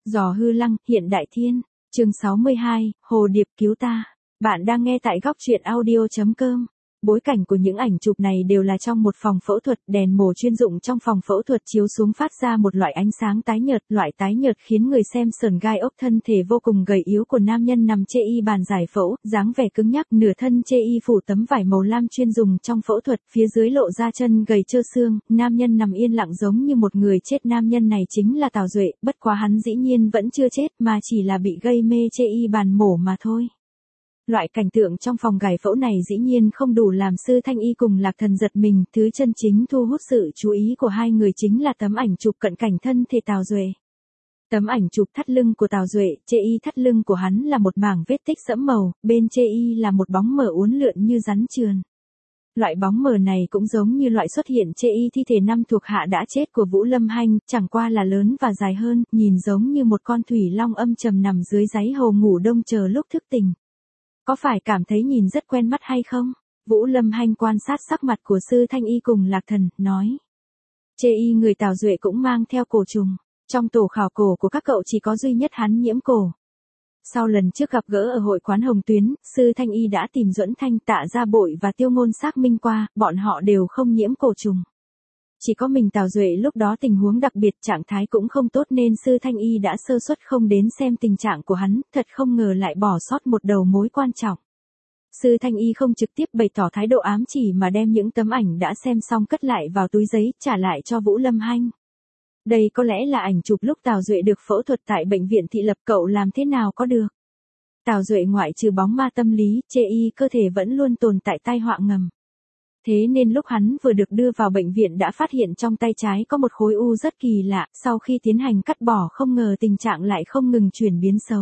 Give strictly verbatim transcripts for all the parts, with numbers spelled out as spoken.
Giò hư lăng, hiện đại thiên. Chương sáu mươi hai, Hồ Điệp cứu ta. Bạn đang nghe tại góc truyện audio chấm com. Bối cảnh của những ảnh chụp này đều là trong một phòng phẫu thuật, đèn mổ chuyên dụng trong phòng phẫu thuật chiếu xuống phát ra một loại ánh sáng tái nhợt, loại tái nhợt khiến người xem sởn gai ốc. Thân thể vô cùng gầy yếu của nam nhân nằm chê y bàn giải phẫu, dáng vẻ cứng nhắc, nửa thân chê y phủ tấm vải màu lam chuyên dùng trong phẫu thuật, phía dưới lộ ra chân gầy trơ xương, nam nhân nằm yên lặng giống như một người chết. Nam nhân này chính là Tào Duệ, bất quá hắn dĩ nhiên vẫn chưa chết mà chỉ là bị gây mê chê y bàn mổ mà thôi. Loại cảnh tượng trong phòng giải phẫu này dĩ nhiên không đủ làm Sư Thanh Y cùng Lạc Thần giật mình, thứ chân chính thu hút sự chú ý của hai người chính là tấm ảnh chụp cận cảnh thân thể Tào Duệ. Tấm ảnh chụp thắt lưng của Tào Duệ, chê y thắt lưng của hắn là một mảng vết tích sẫm màu, bên chê y là một bóng mờ uốn lượn như rắn trườn. Loại bóng mờ này cũng giống như loại xuất hiện chê y thi thể năm thuộc hạ đã chết của Vũ Lâm Hanh, chẳng qua là lớn và dài hơn, nhìn giống như một con thủy long âm trầm nằm dưới đáy hồ ngủ đông chờ lúc thức tỉnh. Có phải cảm thấy nhìn rất quen mắt hay không? Vũ Lâm Hanh quan sát sắc mặt của Sư Thanh Y cùng Lạc Thần, nói. Chê y người Tào Duệ cũng mang theo cổ trùng. Trong tổ khảo cổ của các cậu chỉ có duy nhất hắn nhiễm cổ. Sau lần trước gặp gỡ ở hội quán Hồng Tuyến, Sư Thanh Y đã tìm Duẫn Thanh, Tạ Gia Bội và Tiêu Ngôn xác minh qua, bọn họ đều không nhiễm cổ trùng. Chỉ có mình Tào Duệ lúc đó tình huống đặc biệt, trạng thái cũng không tốt nên Sư Thanh Y đã sơ suất không đến xem tình trạng của hắn, thật không ngờ lại bỏ sót một đầu mối quan trọng. Sư Thanh Y không trực tiếp bày tỏ thái độ ám chỉ mà đem những tấm ảnh đã xem xong cất lại vào túi giấy, trả lại cho Vũ Lâm Hanh. Đây có lẽ là ảnh chụp lúc Tào Duệ được phẫu thuật tại bệnh viện thị lập, cậu làm thế nào có được. Tào Duệ ngoại trừ bóng ma tâm lý, chê y cơ thể vẫn luôn tồn tại tai họa ngầm. Thế nên lúc hắn vừa được đưa vào bệnh viện đã phát hiện trong tay trái có một khối u rất kỳ lạ, sau khi tiến hành cắt bỏ không ngờ tình trạng lại không ngừng chuyển biến xấu.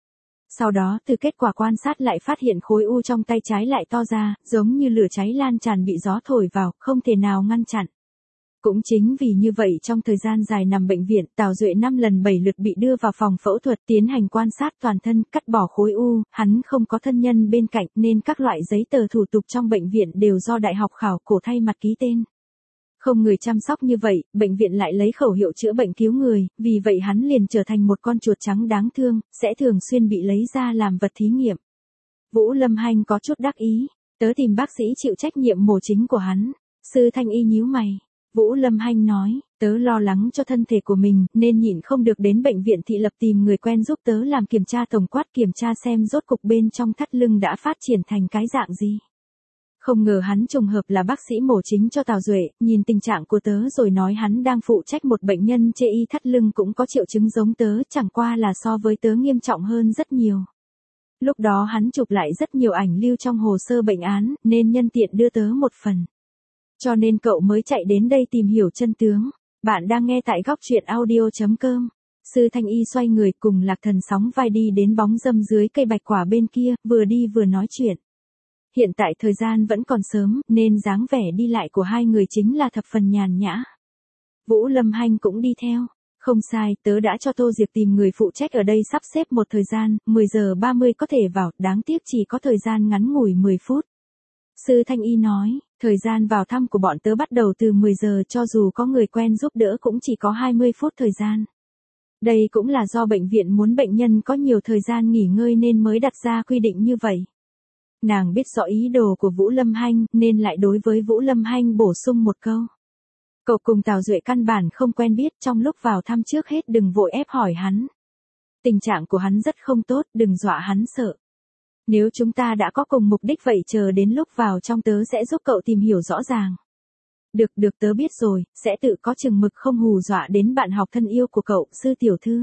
Sau đó từ kết quả quan sát lại phát hiện khối u trong tay trái lại to ra, giống như lửa cháy lan tràn bị gió thổi vào, không thể nào ngăn chặn. Cũng chính vì như vậy trong thời gian dài nằm bệnh viện, Tào Duệ năm lần bảy lượt bị đưa vào phòng phẫu thuật tiến hành quan sát toàn thân, cắt bỏ khối u, hắn không có thân nhân bên cạnh nên các loại giấy tờ thủ tục trong bệnh viện đều do Đại học khảo cổ thay mặt ký tên. Không người chăm sóc như vậy, bệnh viện lại lấy khẩu hiệu chữa bệnh cứu người, vì vậy hắn liền trở thành một con chuột trắng đáng thương, sẽ thường xuyên bị lấy ra làm vật thí nghiệm. Vũ Lâm Hanh có chút đắc ý, tớ tìm bác sĩ chịu trách nhiệm mổ chính của hắn. Sư Thanh Y nhíu mày. Vũ Lâm Hanh nói, tớ lo lắng cho thân thể của mình, nên nhịn không được đến bệnh viện thị lập tìm người quen giúp tớ làm kiểm tra tổng quát, kiểm tra xem rốt cục bên trong thắt lưng đã phát triển thành cái dạng gì. Không ngờ hắn trùng hợp là bác sĩ mổ chính cho Tào Duệ, nhìn tình trạng của tớ rồi nói hắn đang phụ trách một bệnh nhân chê y thắt lưng cũng có triệu chứng giống tớ, chẳng qua là so với tớ nghiêm trọng hơn rất nhiều. Lúc đó hắn chụp lại rất nhiều ảnh lưu trong hồ sơ bệnh án, nên nhân tiện đưa tớ một phần. Cho nên cậu mới chạy đến đây tìm hiểu chân tướng. Bạn đang nghe tại góc truyện audio chấm com. Sư Thanh Y xoay người cùng Lạc Thần sóng vai đi đến bóng râm dưới cây bạch quả bên kia, vừa đi vừa nói chuyện. Hiện tại thời gian vẫn còn sớm, nên dáng vẻ đi lại của hai người chính là thập phần nhàn nhã. Vũ Lâm Hanh cũng đi theo. Không sai, tớ đã cho Tô Diệp tìm người phụ trách ở đây sắp xếp một thời gian, mười giờ ba mươi có thể vào, đáng tiếc chỉ có thời gian ngắn ngủi mười phút. Sư Thanh Y nói, thời gian vào thăm của bọn tớ bắt đầu từ mười giờ, cho dù có người quen giúp đỡ cũng chỉ có hai mươi phút thời gian. Đây cũng là do bệnh viện muốn bệnh nhân có nhiều thời gian nghỉ ngơi nên mới đặt ra quy định như vậy. Nàng biết rõ ý đồ của Vũ Lâm Hanh nên lại đối với Vũ Lâm Hanh bổ sung một câu. Cậu cùng Tào Duệ căn bản không quen biết, trong lúc vào thăm trước hết đừng vội ép hỏi hắn. Tình trạng của hắn rất không tốt, đừng dọa hắn sợ. Nếu chúng ta đã có cùng mục đích vậy chờ đến lúc vào trong tớ sẽ giúp cậu tìm hiểu rõ ràng. Được được tớ biết rồi, sẽ tự có chừng mực không hù dọa đến bạn học thân yêu của cậu, Sư tiểu thư.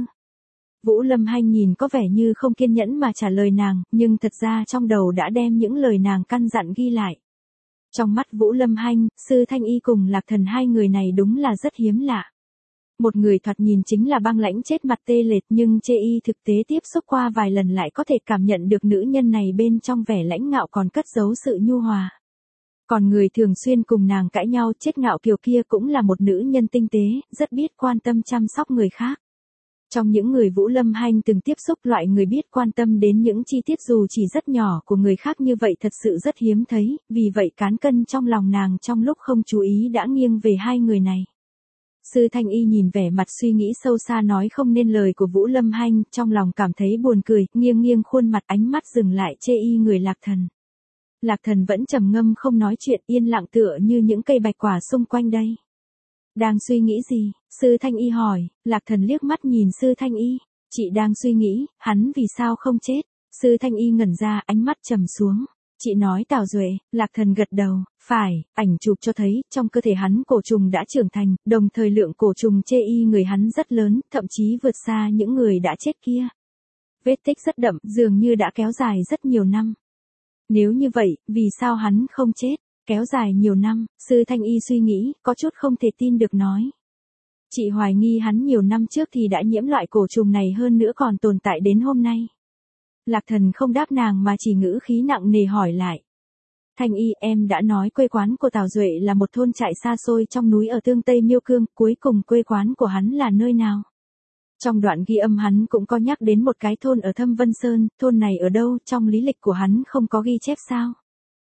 Vũ Lâm Hanh nhìn có vẻ như không kiên nhẫn mà trả lời nàng, nhưng thật ra trong đầu đã đem những lời nàng căn dặn ghi lại. Trong mắt Vũ Lâm Hanh, Sư Thanh Y cùng Lạc Thần hai người này đúng là rất hiếm lạ. Một người thoạt nhìn chính là băng lãnh chết mặt tê lệt nhưng chê y thực tế tiếp xúc qua vài lần lại có thể cảm nhận được nữ nhân này bên trong vẻ lãnh ngạo còn cất giấu sự nhu hòa. Còn người thường xuyên cùng nàng cãi nhau chết ngạo kiều kia cũng là một nữ nhân tinh tế, rất biết quan tâm chăm sóc người khác. Trong những người Vũ Lâm Hanh từng tiếp xúc, loại người biết quan tâm đến những chi tiết dù chỉ rất nhỏ của người khác như vậy thật sự rất hiếm thấy, vì vậy cán cân trong lòng nàng trong lúc không chú ý đã nghiêng về hai người này. Sư Thanh Y nhìn vẻ mặt suy nghĩ sâu xa nói không nên lời của Vũ Lâm Hanh, trong lòng cảm thấy buồn cười, nghiêng nghiêng khuôn mặt ánh mắt dừng lại chê y người Lạc Thần. Lạc Thần vẫn trầm ngâm không nói chuyện yên lặng tựa như những cây bạch quả xung quanh đây. Đang suy nghĩ gì? Sư Thanh Y hỏi, Lạc Thần liếc mắt nhìn Sư Thanh Y. Chị đang suy nghĩ, hắn vì sao không chết? Sư Thanh Y ngẩn ra ánh mắt trầm xuống. Chị nói Tào Duệ, Lạc Thần gật đầu, phải, ảnh chụp cho thấy, trong cơ thể hắn cổ trùng đã trưởng thành, đồng thời lượng cổ trùng chê y người hắn rất lớn, thậm chí vượt xa những người đã chết kia. Vết tích rất đậm, dường như đã kéo dài rất nhiều năm. Nếu như vậy, vì sao hắn không chết? Kéo dài nhiều năm, Sư Thanh Y suy nghĩ, có chút không thể tin được nói. Chị hoài nghi hắn nhiều năm trước thì đã nhiễm loại cổ trùng này hơn nữa còn tồn tại đến hôm nay. Lạc Thần không đáp nàng mà chỉ ngữ khí nặng nề hỏi lại. Thanh Y, em đã nói quê quán của Tào Duệ là một thôn trại xa xôi trong núi ở Tương Tây Miêu Cương, cuối cùng quê quán của hắn là nơi nào? Trong đoạn ghi âm hắn cũng có nhắc đến một cái thôn ở Thâm Vân Sơn, thôn này ở đâu, trong lý lịch của hắn không có ghi chép sao?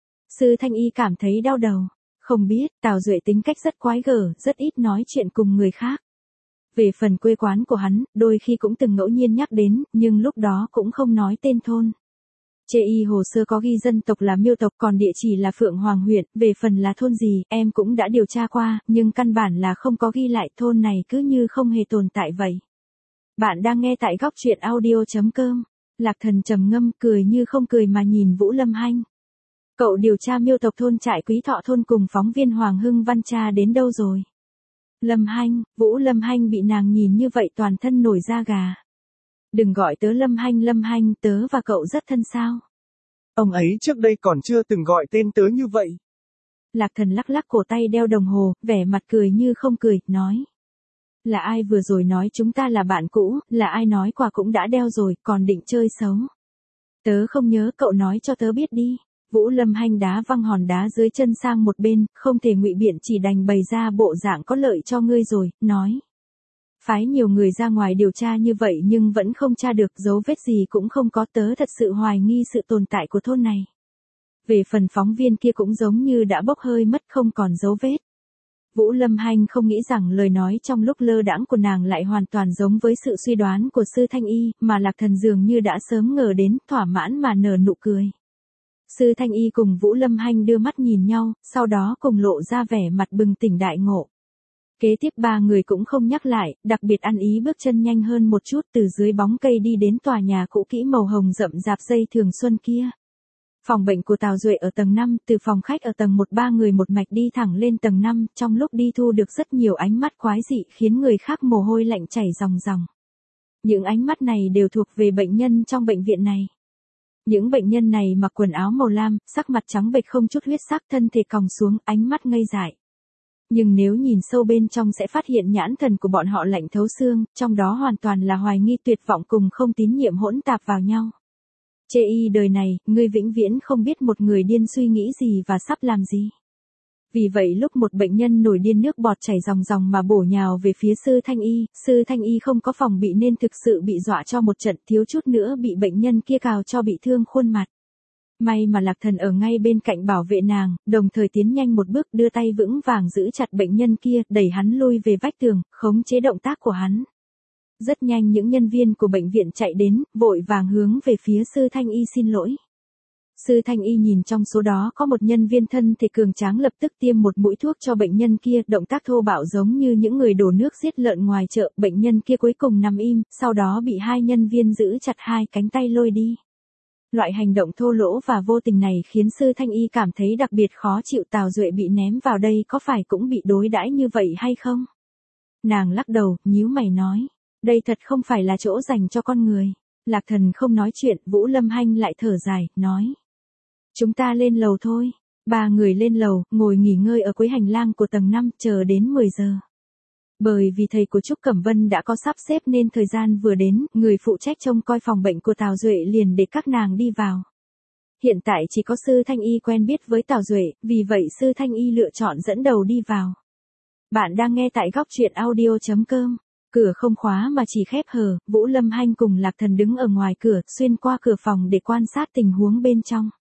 Sư Thanh Y cảm thấy đau đầu. Không biết, Tào Duệ tính cách rất quái gở, rất ít nói chuyện cùng người khác. Về phần quê quán của hắn, đôi khi cũng từng ngẫu nhiên nhắc đến, nhưng lúc đó cũng không nói tên thôn. Chê y hồ sơ có ghi dân tộc là Miêu tộc còn địa chỉ là Phượng Hoàng huyện, về phần là thôn gì, em cũng đã điều tra qua, nhưng căn bản là không có ghi lại, thôn này cứ như không hề tồn tại vậy. Bạn đang nghe tại góc truyện audio chấm com. Lạc Thần trầm ngâm, cười như không cười mà nhìn Vũ Lâm Hanh. Cậu điều tra Miêu tộc thôn trại Quý Thọ thôn cùng phóng viên Hoàng Hưng Văn tra đến đâu rồi? Lâm Hanh, Vũ Lâm Hanh bị nàng nhìn như vậy toàn thân nổi da gà. Đừng gọi tớ Lâm Hanh Lâm Hanh, tớ và cậu rất thân sao? Ông ấy trước đây còn chưa từng gọi tên tớ như vậy. Lạc Thần lắc lắc cổ tay đeo đồng hồ, vẻ mặt cười như không cười, nói. Là ai vừa rồi nói chúng ta là bạn cũ, là ai nói quà cũng đã đeo rồi, còn định chơi xấu? Tớ không nhớ, cậu nói cho tớ biết đi. Vũ Lâm Hanh đá văng hòn đá dưới chân sang một bên, không thể ngụy biện chỉ đành bày ra bộ dạng có lợi cho ngươi rồi, nói. Phái nhiều người ra ngoài điều tra như vậy nhưng vẫn không tra được, dấu vết gì cũng không có, tớ thật sự hoài nghi sự tồn tại của thôn này. Về phần phóng viên kia cũng giống như đã bốc hơi mất không còn dấu vết. Vũ Lâm Hanh không nghĩ rằng lời nói trong lúc lơ đãng của nàng lại hoàn toàn giống với sự suy đoán của Sư Thanh Y, mà Lạc Thần dường như đã sớm ngờ đến, thỏa mãn mà nở nụ cười. Sư Thanh Y cùng Vũ Lâm Hanh đưa mắt nhìn nhau, sau đó cùng lộ ra vẻ mặt bừng tỉnh đại ngộ. Kế tiếp ba người cũng không nhắc lại, đặc biệt ăn ý bước chân nhanh hơn một chút từ dưới bóng cây đi đến tòa nhà cũ kỹ màu hồng rậm rạp dây thường xuân kia. Phòng bệnh của Tào Duệ ở tầng năm, từ phòng khách ở tầng một ba người một mạch đi thẳng lên tầng năm, trong lúc đi thu được rất nhiều ánh mắt quái dị khiến người khác mồ hôi lạnh chảy ròng ròng. Những ánh mắt này đều thuộc về bệnh nhân trong bệnh viện này. Những bệnh nhân này mặc quần áo màu lam, sắc mặt trắng bệch không chút huyết sắc, thân thể còng xuống, ánh mắt ngây dại. Nhưng nếu nhìn sâu bên trong sẽ phát hiện nhãn thần của bọn họ lạnh thấu xương, trong đó hoàn toàn là hoài nghi tuyệt vọng cùng không tín nhiệm hỗn tạp vào nhau. Chê y đời này, ngươi vĩnh viễn không biết một người điên suy nghĩ gì và sắp làm gì. Vì vậy lúc một bệnh nhân nổi điên nước bọt chảy ròng ròng mà bổ nhào về phía Sư Thanh Y, Sư Thanh Y không có phòng bị nên thực sự bị dọa cho một trận, thiếu chút nữa bị bệnh nhân kia cào cho bị thương khuôn mặt. May mà Lạc Thần ở ngay bên cạnh bảo vệ nàng, đồng thời tiến nhanh một bước đưa tay vững vàng giữ chặt bệnh nhân kia, đẩy hắn lui về vách tường, khống chế động tác của hắn. Rất nhanh những nhân viên của bệnh viện chạy đến, vội vàng hướng về phía Sư Thanh Y xin lỗi. Sư Thanh Y nhìn trong số đó có một nhân viên thân thể cường tráng lập tức tiêm một mũi thuốc cho bệnh nhân kia, động tác thô bạo giống như những người đổ nước giết lợn ngoài chợ, bệnh nhân kia cuối cùng nằm im, sau đó bị hai nhân viên giữ chặt hai cánh tay lôi đi. Loại hành động thô lỗ và vô tình này khiến Sư Thanh Y cảm thấy đặc biệt khó chịu, Tào Duệ bị ném vào đây có phải cũng bị đối đãi như vậy hay không? Nàng lắc đầu, nhíu mày nói, đây thật không phải là chỗ dành cho con người. Lạc Thần không nói chuyện, Vũ Lâm Hanh lại thở dài, nói. Chúng ta lên lầu thôi. Ba người lên lầu, ngồi nghỉ ngơi ở cuối hành lang của tầng năm, chờ đến mười giờ. Bởi vì thầy của Trúc Cẩm Vân đã có sắp xếp nên thời gian vừa đến, người phụ trách trông coi phòng bệnh của Tào Duệ liền để các nàng đi vào. Hiện tại chỉ có Sư Thanh Y quen biết với Tào Duệ, vì vậy Sư Thanh Y lựa chọn dẫn đầu đi vào. Bạn đang nghe tại góc truyện audio chấm com. Cửa không khóa mà chỉ khép hờ, Vũ Lâm Hanh cùng Lạc Thần đứng ở ngoài cửa, xuyên qua cửa phòng để quan sát tình huống bên trong.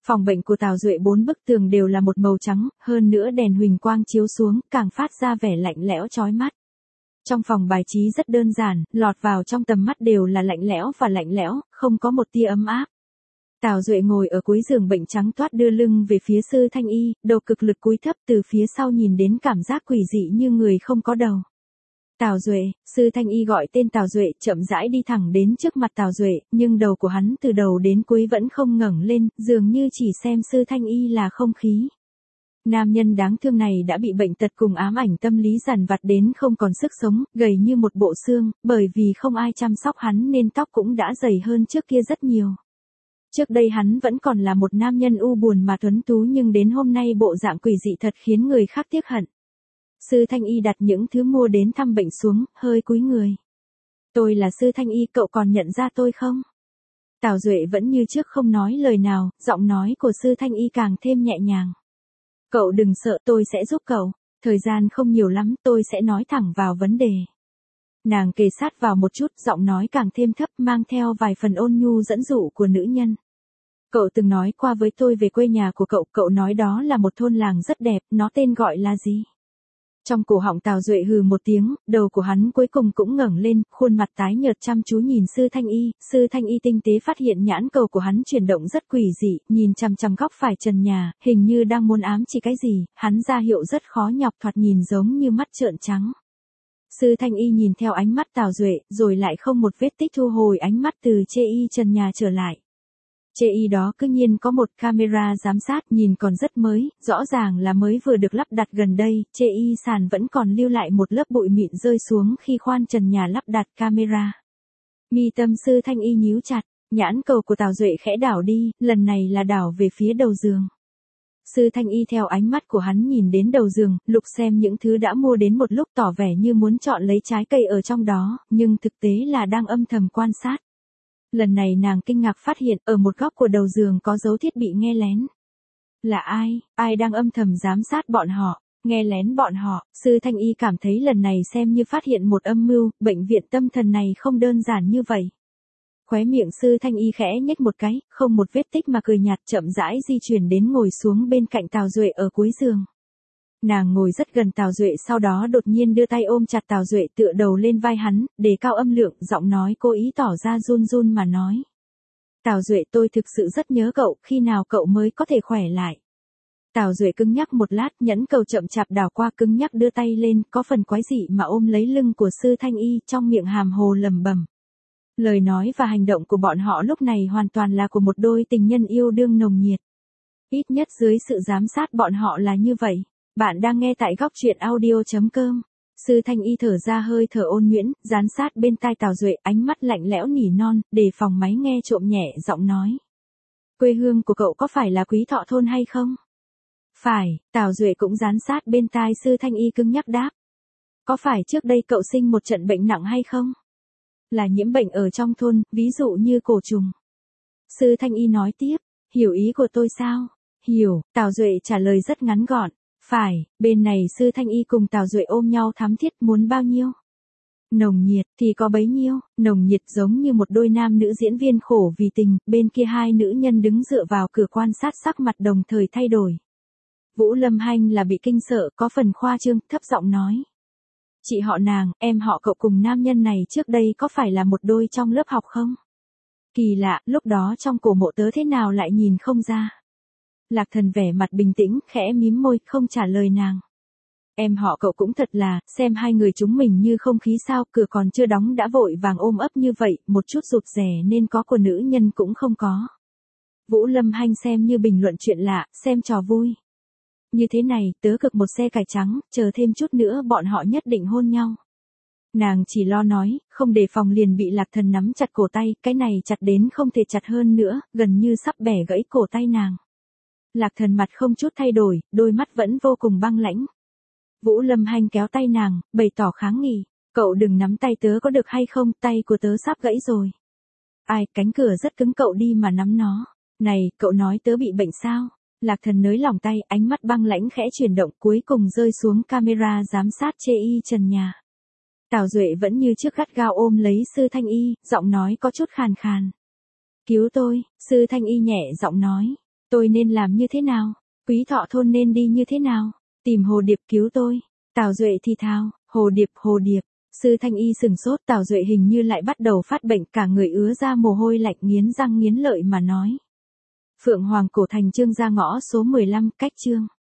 Phòng bệnh của Tào Duệ bốn bức tường đều là một màu trắng, hơn nữa đèn huỳnh quang chiếu xuống, càng phát ra vẻ lạnh lẽo chói mắt. Trong phòng bài trí rất đơn giản, lọt vào trong tầm mắt đều là lạnh lẽo và lạnh lẽo, không có một tia ấm áp. Tào Duệ ngồi ở cuối giường bệnh trắng toát đưa lưng về phía Sư Thanh Y, đầu cực lực cúi thấp từ phía sau nhìn đến cảm giác quỷ dị như người không có đầu. Tào Duệ, Sư Thanh Y gọi tên Tào Duệ, chậm rãi đi thẳng đến trước mặt Tào Duệ, nhưng đầu của hắn từ đầu đến cuối vẫn không ngẩng lên, dường như chỉ xem Sư Thanh Y là không khí. Nam nhân đáng thương này đã bị bệnh tật cùng ám ảnh tâm lý dằn vặt đến không còn sức sống, gầy như một bộ xương, bởi vì không ai chăm sóc hắn nên tóc cũng đã dày hơn trước kia rất nhiều. Trước đây hắn vẫn còn là một nam nhân u buồn mà tuấn tú, nhưng đến hôm nay bộ dạng quỷ dị thật khiến người khác tiếc hận. Sư Thanh Y đặt những thứ mua đến thăm bệnh xuống, hơi cúi người. Tôi là Sư Thanh Y, cậu còn nhận ra tôi không? Tào Duệ vẫn như trước không nói lời nào, giọng nói của Sư Thanh Y càng thêm nhẹ nhàng. Cậu đừng sợ, tôi sẽ giúp cậu, thời gian không nhiều lắm, tôi sẽ nói thẳng vào vấn đề. Nàng kề sát vào một chút, giọng nói càng thêm thấp, mang theo vài phần ôn nhu dẫn dụ của nữ nhân. Cậu từng nói qua với tôi về quê nhà của cậu, cậu nói đó là một thôn làng rất đẹp, nó tên gọi là gì? Trong cổ họng Tào Duệ hừ một tiếng, đầu của hắn cuối cùng cũng ngẩng lên, khuôn mặt tái nhợt chăm chú nhìn Sư Thanh Y. Sư Thanh Y tinh tế phát hiện nhãn cầu của hắn chuyển động rất quỷ dị, nhìn chằm chằm góc phải trần nhà, hình như đang muốn ám chỉ cái gì, hắn ra hiệu rất khó nhọc, thoạt nhìn giống như mắt trợn trắng. Sư Thanh Y nhìn theo ánh mắt Tào Duệ, rồi lại không một vết tích thu hồi ánh mắt từ chê y trần nhà trở lại. Chê y đó cứ nhiên có một camera giám sát, nhìn còn rất mới, rõ ràng là mới vừa được lắp đặt gần đây, chê y sàn vẫn còn lưu lại một lớp bụi mịn rơi xuống khi khoan trần nhà lắp đặt camera. Mi tâm Sư Thanh Y nhíu chặt, nhãn cầu của Tào Duệ khẽ đảo đi, lần này là đảo về phía đầu giường. Sư Thanh Y theo ánh mắt của hắn nhìn đến đầu giường, lục xem những thứ đã mua đến một lúc, tỏ vẻ như muốn chọn lấy trái cây ở trong đó, nhưng thực tế là đang âm thầm quan sát. Lần này nàng kinh ngạc phát hiện ở một góc của đầu giường có dấu thiết bị nghe lén. Là ai, ai đang âm thầm giám sát bọn họ, nghe lén bọn họ? Sư Thanh Y cảm thấy lần này xem như phát hiện một âm mưu, bệnh viện tâm thần này không đơn giản như vậy. Khóe miệng Sư Thanh Y khẽ nhếch một cái, không một vết tích mà cười nhạt, chậm rãi di chuyển đến ngồi xuống bên cạnh Tào Duệ ở cuối giường. Nàng ngồi rất gần Tào Duệ, sau đó đột nhiên đưa tay ôm chặt Tào Duệ, tựa đầu lên vai hắn, đề cao âm lượng, giọng nói cố ý tỏ ra run run mà nói. Tào Duệ, tôi thực sự rất nhớ cậu, khi nào cậu mới có thể khỏe lại? Tào Duệ cứng nhắc một lát, nhẫn cầu chậm chạp đảo qua, cứng nhắc đưa tay lên, có phần quái dị mà ôm lấy lưng của Sư Thanh Y, trong miệng hàm hồ lẩm bẩm. Lời nói và hành động của bọn họ lúc này hoàn toàn là của một đôi tình nhân yêu đương nồng nhiệt. Ít nhất dưới sự giám sát bọn họ là như vậy. Bạn đang nghe tại góc truyện audio chấm com. Sư Thanh Y thở ra hơi thở ôn nhuyễn, dán sát bên tai Tào Duệ, ánh mắt lạnh lẽo nỉ non, để phòng máy nghe trộm nhẹ giọng nói. Quê hương của cậu có phải là Quý Thọ thôn hay không? Phải, Tào Duệ cũng dán sát bên tai Sư Thanh Y cứng nhắc đáp. Có phải trước đây cậu sinh một trận bệnh nặng hay không? Là nhiễm bệnh ở trong thôn, ví dụ như cổ trùng. Sư Thanh Y nói tiếp, hiểu ý của tôi sao? Hiểu, Tào Duệ trả lời rất ngắn gọn. Phải, bên này Sư Thanh Y cùng Tào Duệ ôm nhau thắm thiết, muốn bao nhiêu? Nồng nhiệt thì có bấy nhiêu, nồng nhiệt giống như một đôi nam nữ diễn viên khổ vì tình, bên kia hai nữ nhân đứng dựa vào cửa quan sát, sắc mặt đồng thời thay đổi. Vũ Lâm Hanh là bị kinh sợ, có phần khoa trương, thấp giọng nói. Chị họ nàng, em họ cậu cùng nam nhân này trước đây có phải là một đôi trong lớp học không? Kỳ lạ, lúc đó trong cổ mộ tớ thế nào lại nhìn không ra? Lạc Thần vẻ mặt bình tĩnh, khẽ mím môi, không trả lời nàng. Em họ cậu cũng thật là, xem hai người chúng mình như không khí sao, cửa còn chưa đóng đã vội vàng ôm ấp như vậy, một chút rụt rè nên có của nữ nhân cũng không có. Vũ Lâm Hanh xem như bình luận chuyện lạ, xem trò vui. Như thế này, tớ cực một xe cải trắng, chờ thêm chút nữa bọn họ nhất định hôn nhau. Nàng chỉ lo nói, không đề phòng liền bị Lạc Thần nắm chặt cổ tay, cái này chặt đến không thể chặt hơn nữa, gần như sắp bẻ gãy cổ tay nàng. Lạc Thần mặt không chút thay đổi, đôi mắt vẫn vô cùng băng lãnh. Vũ Lâm Hanh kéo tay nàng, bày tỏ kháng nghị, cậu đừng nắm tay tớ có được hay không, tay của tớ sắp gãy rồi. Ai, cánh cửa rất cứng, cậu đi mà nắm nó. Này, cậu nói tớ bị bệnh sao? Lạc Thần nới lỏng tay, ánh mắt băng lãnh khẽ chuyển động, cuối cùng rơi xuống camera giám sát chê y trần nhà. Tào Duệ vẫn như trước gắt gao ôm lấy Sư Thanh Y, giọng nói có chút khàn khàn. Cứu tôi, Sư Thanh Y nhẹ giọng nói. Tôi nên làm như thế nào? Quý Thọ thôn nên đi như thế nào? Tìm Hồ Điệp cứu tôi. Tào Duệ thì thào, Hồ Điệp, Hồ Điệp. Sư Thanh Y sừng sốt, Tào Duệ hình như lại bắt đầu phát bệnh, cả người ứa ra mồ hôi lạnh, nghiến răng nghiến lợi mà nói. Phượng Hoàng Cổ Thành Chương ra ngõ số mười lăm, cách Chương.